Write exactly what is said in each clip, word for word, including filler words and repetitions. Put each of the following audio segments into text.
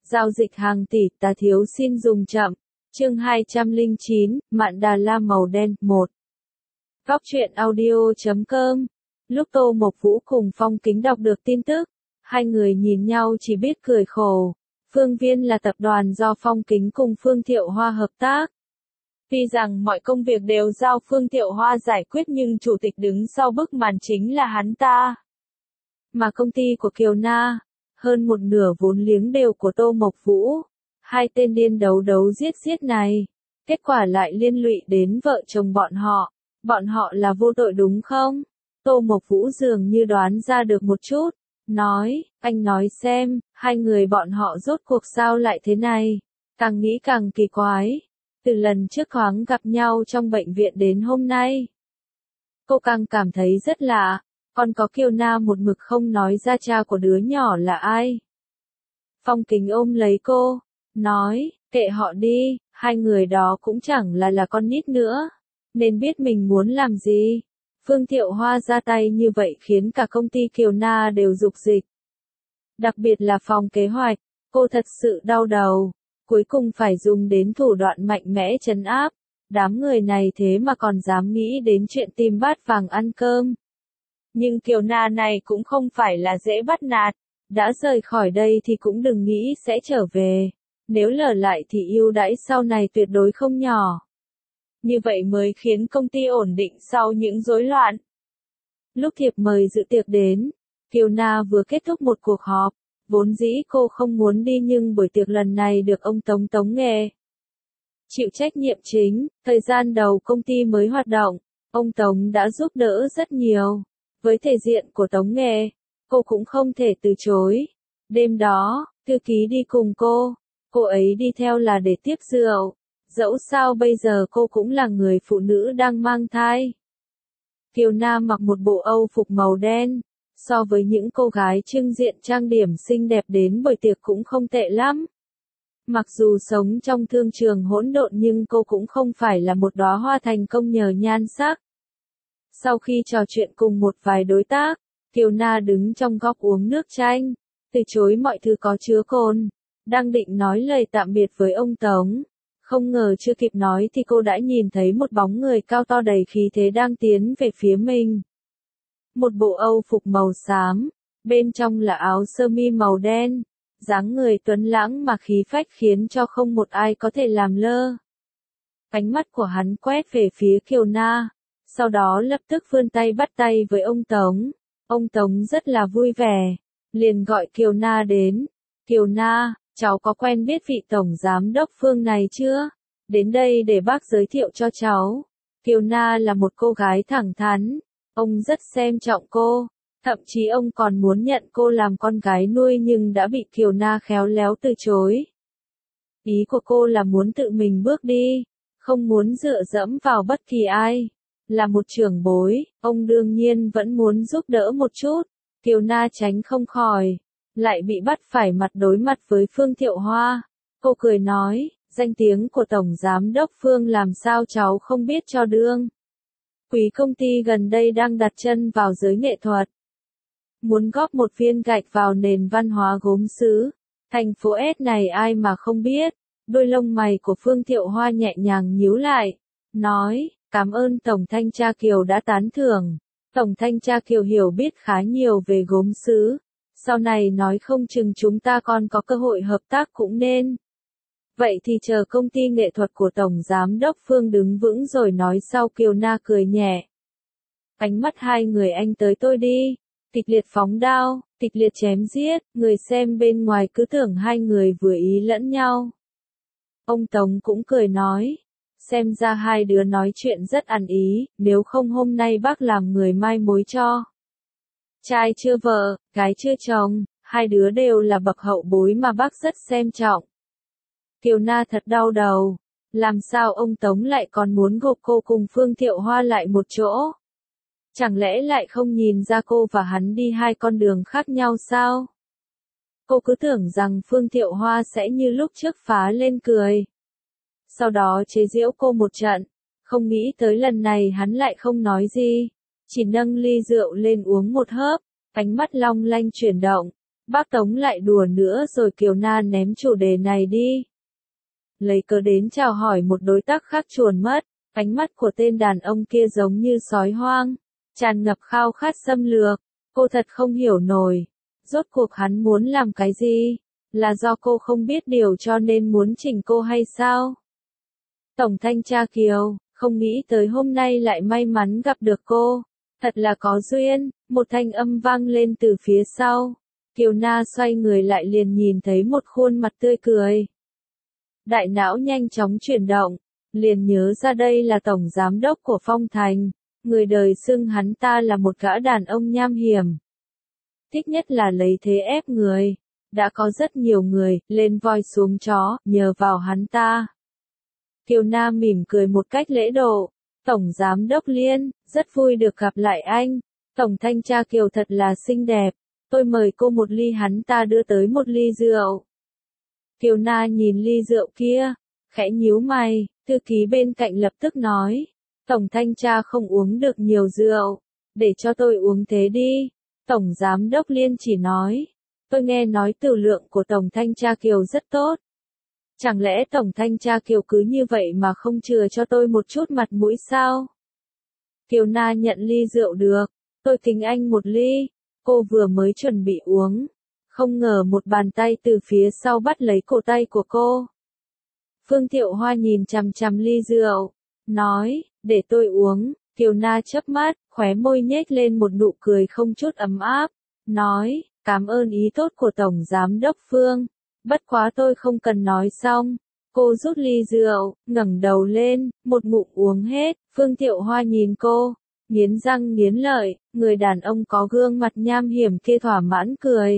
Giao dịch hàng tỷ, ta thiếu xin dùng chậm. Chương hai trăm lẻ chín, Mạn Đà La màu đen, một. Góc truyện audio chấm com. Lúc Tô Mộc Vũ cùng Phong Kính đọc được tin tức, hai người nhìn nhau chỉ biết cười khổ. Phương Viên là tập đoàn do Phong Kính cùng Phương Thiệu Hoa hợp tác. Tuy rằng mọi công việc đều giao Phương Thiệu Hoa giải quyết nhưng chủ tịch đứng sau bức màn chính là hắn ta. Mà công ty của Kiều Na, hơn một nửa vốn liếng đều của Tô Mộc Vũ. Hai tên điên đấu đấu giết giết này, kết quả lại liên lụy đến vợ chồng bọn họ. Bọn họ là vô tội đúng không? Tô Mộc Vũ dường như đoán ra được một chút, nói, anh nói xem, hai người bọn họ rốt cuộc sao lại thế này? Càng nghĩ càng kỳ quái, từ lần trước thoáng gặp nhau trong bệnh viện đến hôm nay. Cô càng cảm thấy rất lạ, còn có Kiều Na một mực không nói ra cha của đứa nhỏ là ai. Phong Kính ôm lấy cô, nói, kệ họ đi, hai người đó cũng chẳng là là con nít nữa, nên biết mình muốn làm gì. Phương Thiệu Hoa ra tay như vậy khiến cả công ty Kiều Na đều rục dịch. Đặc biệt là phòng kế hoạch, cô thật sự đau đầu, cuối cùng phải dùng đến thủ đoạn mạnh mẽ trấn áp. Đám người này thế mà còn dám nghĩ đến chuyện tìm bát vàng ăn cơm. Nhưng Kiều Na này cũng không phải là dễ bắt nạt, đã rời khỏi đây thì cũng đừng nghĩ sẽ trở về. Nếu lờ lại thì ưu đãi sau này tuyệt đối không nhỏ. Như vậy mới khiến công ty ổn định sau những rối loạn. Lúc thiệp mời dự tiệc đến, Kiều Na vừa kết thúc một cuộc họp, vốn dĩ cô không muốn đi nhưng buổi tiệc lần này được ông Tống Tống Nghề chịu trách nhiệm chính. Thời gian đầu công ty mới hoạt động, ông Tống đã giúp đỡ rất nhiều. Với thể diện của Tống Nghề, cô cũng không thể từ chối. Đêm đó, thư ký đi cùng cô, cô ấy đi theo là để tiếp rượu. Dẫu sao bây giờ cô cũng là người phụ nữ đang mang thai. Kiều Na mặc một bộ âu phục màu đen, so với những cô gái trưng diện trang điểm xinh đẹp đến buổi tiệc cũng không tệ lắm. Mặc dù sống trong thương trường hỗn độn nhưng cô cũng không phải là một đóa hoa thành công nhờ nhan sắc. Sau khi trò chuyện cùng một vài đối tác, Kiều Na đứng trong góc uống nước chanh, từ chối mọi thứ có chứa cồn, đang định nói lời tạm biệt với ông Tống. Không ngờ chưa kịp nói thì cô đã nhìn thấy một bóng người cao to đầy khí thế đang tiến về phía mình. Một bộ âu phục màu xám, bên trong là áo sơ mi màu đen, dáng người tuấn lãng mà khí phách khiến cho không một ai có thể làm lơ. Ánh mắt của hắn quét về phía Kiều Na, sau đó lập tức vươn tay bắt tay với ông Tống. Ông Tống rất là vui vẻ, liền gọi Kiều Na đến. Kiều Na, cháu có quen biết vị tổng giám đốc Phương này chưa? Đến đây để bác giới thiệu cho cháu. Kiều Na là một cô gái thẳng thắn, ông rất xem trọng cô, thậm chí ông còn muốn nhận cô làm con gái nuôi nhưng đã bị Kiều Na khéo léo từ chối. Ý của cô là muốn tự mình bước đi, không muốn dựa dẫm vào bất kỳ ai. Là một trưởng bối, ông đương nhiên vẫn muốn giúp đỡ một chút. Kiều Na tránh không khỏi, lại bị bắt phải mặt đối mặt với Phương Thiệu Hoa. Cô cười nói, danh tiếng của Tổng Giám đốc Phương làm sao cháu không biết cho đương. Quý công ty gần đây đang đặt chân vào giới nghệ thuật. Muốn góp một viên gạch vào nền văn hóa gốm sứ. Thành phố S này ai mà không biết. Đôi lông mày của Phương Thiệu Hoa nhẹ nhàng nhíu lại. Nói, cảm ơn Tổng Thanh tra Kiều đã tán thưởng. Tổng Thanh tra Kiều hiểu biết khá nhiều về gốm sứ. Sau này nói không chừng chúng ta còn có cơ hội hợp tác cũng nên. Vậy thì chờ công ty nghệ thuật của Tổng Giám đốc Phương đứng vững rồi nói sau. Kiều Na cười nhẹ. Ánh mắt hai người anh tới tôi đi. Kịch liệt phóng đao, kịch liệt chém giết, người xem bên ngoài cứ tưởng hai người vừa ý lẫn nhau. Ông Tống cũng cười nói. Xem ra hai đứa nói chuyện rất ăn ý, nếu không hôm nay bác làm người mai mối cho. Trai chưa vợ, gái chưa chồng, hai đứa đều là bậc hậu bối mà bác rất xem trọng. Kiều Na thật đau đầu, làm sao ông Tống lại còn muốn gộp cô cùng Phương Thiệu Hoa lại một chỗ? Chẳng lẽ lại không nhìn ra cô và hắn đi hai con đường khác nhau sao? Cô cứ tưởng rằng Phương Thiệu Hoa sẽ như lúc trước phá lên cười. Sau đó chế giễu cô một trận, không nghĩ tới lần này hắn lại không nói gì, chỉ nâng ly rượu lên uống một hớp, ánh mắt long lanh chuyển động, Bác Tống lại đùa nữa rồi Kiều Na ném chủ đề này đi. Lấy cớ đến chào hỏi một đối tác khác chuồn mất, ánh mắt của tên đàn ông kia giống như sói hoang, tràn ngập khao khát xâm lược. Cô thật không hiểu nổi, rốt cuộc hắn muốn làm cái gì? Là do cô không biết điều cho nên muốn chỉnh cô hay sao? Tổng thanh tra Kiều, không nghĩ tới hôm nay lại may mắn gặp được cô. Thật là có duyên, một thanh âm vang lên từ phía sau. Kiều Na xoay người lại liền nhìn thấy một khuôn mặt tươi cười. Đại não nhanh chóng chuyển động, liền nhớ ra đây là tổng giám đốc của Phong Thành, người đời xưng hắn ta là một gã đàn ông nham hiểm. Thích nhất là lấy thế ép người, đã có rất nhiều người lên voi xuống chó, nhờ vào hắn ta. Kiều Na mỉm cười một cách lễ độ. Tổng giám đốc Liên, rất vui được gặp lại anh. Tổng thanh tra Kiều thật là xinh đẹp. Tôi mời cô một ly, hắn ta đưa tới một ly rượu. Kiều Na nhìn ly rượu kia, khẽ nhíu mày, thư ký bên cạnh lập tức nói. Tổng thanh tra không uống được nhiều rượu, để cho tôi uống thế đi. Tổng giám đốc Liên chỉ nói. Tôi nghe nói tử lượng của Tổng thanh tra Kiều rất tốt. Chẳng lẽ Tổng thanh tra Kiều cứ như vậy mà không chừa cho tôi một chút mặt mũi sao? Kiều Na nhận ly rượu được, tôi kính anh một ly. Cô vừa mới chuẩn bị uống, không ngờ một bàn tay từ phía sau bắt lấy cổ tay của cô. Phương Thiệu Hoa nhìn chằm chằm ly rượu, nói, để tôi uống. Kiều Na chớp mắt, khóe môi nhếch lên một nụ cười không chút ấm áp, nói, cảm ơn ý tốt của Tổng Giám đốc Phương. Bất quá tôi không cần nói xong. Cô rút ly rượu, ngẩng đầu lên, một ngụm uống hết. Phương Thiệu Hoa nhìn cô, nghiến răng nghiến lợi, người đàn ông có gương mặt nham hiểm kia thỏa mãn cười.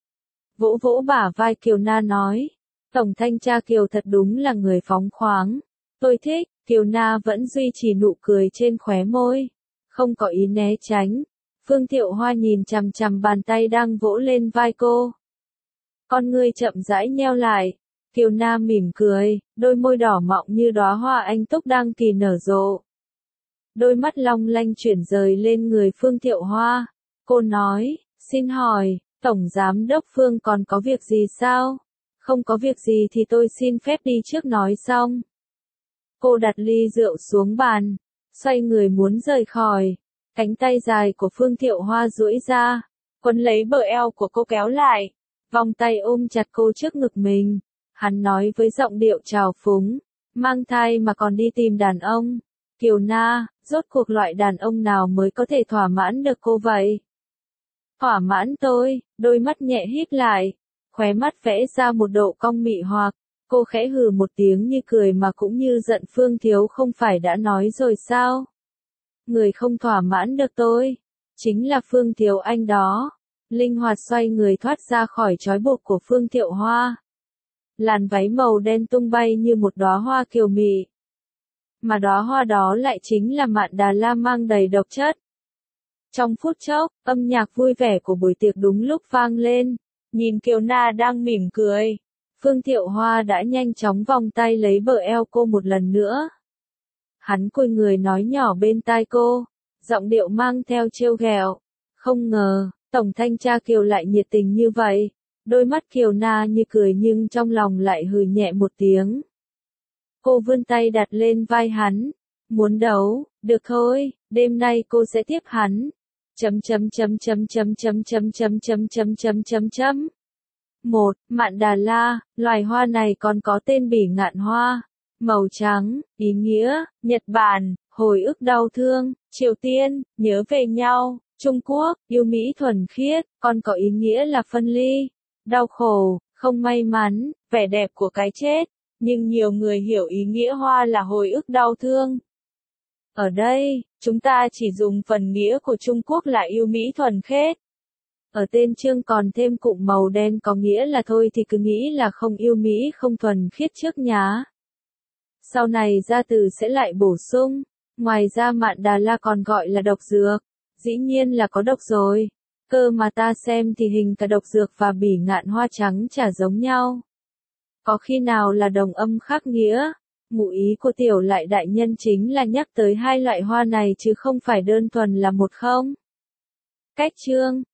Vỗ vỗ bả vai Kiều Na nói, Tổng thanh tra Kiều thật đúng là người phóng khoáng. Tôi thích. Kiều Na vẫn duy trì nụ cười trên khóe môi, không có ý né tránh. Phương Thiệu Hoa nhìn chằm chằm bàn tay đang vỗ lên vai cô. Con ngươi chậm rãi nheo lại. Kiều Na mỉm cười, đôi môi đỏ mọng như đóa hoa anh túc đang kỳ nở rộ. Đôi mắt long lanh chuyển rời lên người Phương Thiệu Hoa. Cô nói, xin hỏi, Tổng Giám đốc Phương còn có việc gì sao? Không có việc gì thì tôi xin phép đi trước nói xong. Cô đặt ly rượu xuống bàn, xoay người muốn rời khỏi. Cánh tay dài của Phương Thiệu Hoa duỗi ra, quấn lấy bờ eo của cô kéo lại, vòng tay ôm chặt cô trước ngực mình. Hắn nói với giọng điệu trào phúng, mang thai mà còn đi tìm đàn ông. Kiều Na, rốt cuộc loại đàn ông nào mới có thể thỏa mãn được cô vậy? Thỏa mãn tôi, đôi mắt nhẹ híp lại, khóe mắt vẽ ra một độ cong mị hoặc. Cô khẽ hừ một tiếng như cười mà cũng như giận. Phương Thiếu không phải đã nói rồi sao? Người không thỏa mãn được tôi, chính là Phương Thiếu anh đó. Linh hoạt xoay người thoát ra khỏi trói buộc của Phương Thiệu Hoa. Làn váy màu đen tung bay như một đóa hoa kiều mị. Mà đóa hoa đó lại chính là Mạn Đà La mang đầy độc chất. Trong phút chốc, âm nhạc vui vẻ của buổi tiệc đúng lúc vang lên. Nhìn Kiều Na đang mỉm cười, Phương Thiệu Hoa đã nhanh chóng vòng tay lấy bờ eo cô một lần nữa. Hắn cúi người nói nhỏ bên tai cô, giọng điệu mang theo trêu ghẹo. Không ngờ, Tổng thanh tra Kiều lại nhiệt tình như vậy. Đôi mắt Kiều Na như cười nhưng trong lòng lại hừ nhẹ một tiếng. Cô vươn tay đặt lên vai hắn. Muốn đấu, được thôi, đêm nay cô sẽ tiếp hắn. Chấm chấm chấm chấm chấm chấm chấm chấm chấm chấm chấm chấm chấm. Một, Mạn Đà La, loài hoa này còn có tên bỉ ngạn hoa. Màu trắng, ý nghĩa, Nhật Bản, hồi ức đau thương, Triều Tiên, nhớ về nhau, Trung Quốc, yêu Mỹ thuần khiết, còn có ý nghĩa là phân ly, đau khổ, không may mắn, vẻ đẹp của cái chết. Nhưng nhiều người hiểu ý nghĩa hoa là hồi ức đau thương. Ở đây, chúng ta chỉ dùng phần nghĩa của Trung Quốc là yêu Mỹ thuần khiết. Ở tên chương còn thêm cụm màu đen có nghĩa là thôi thì cứ nghĩ là không yêu Mỹ không thuần khiết trước nhá. Sau này gia từ sẽ lại bổ sung, ngoài ra Mạn Đà La còn gọi là độc dược, dĩ nhiên là có độc rồi, cơ mà ta xem thì hình cả độc dược và bỉ ngạn hoa trắng chả giống nhau. Có khi nào là đồng âm khác nghĩa? Ngụ ý của tiểu lại đại nhân chính là nhắc tới hai loại hoa này chứ không phải đơn thuần là một không? Cách chương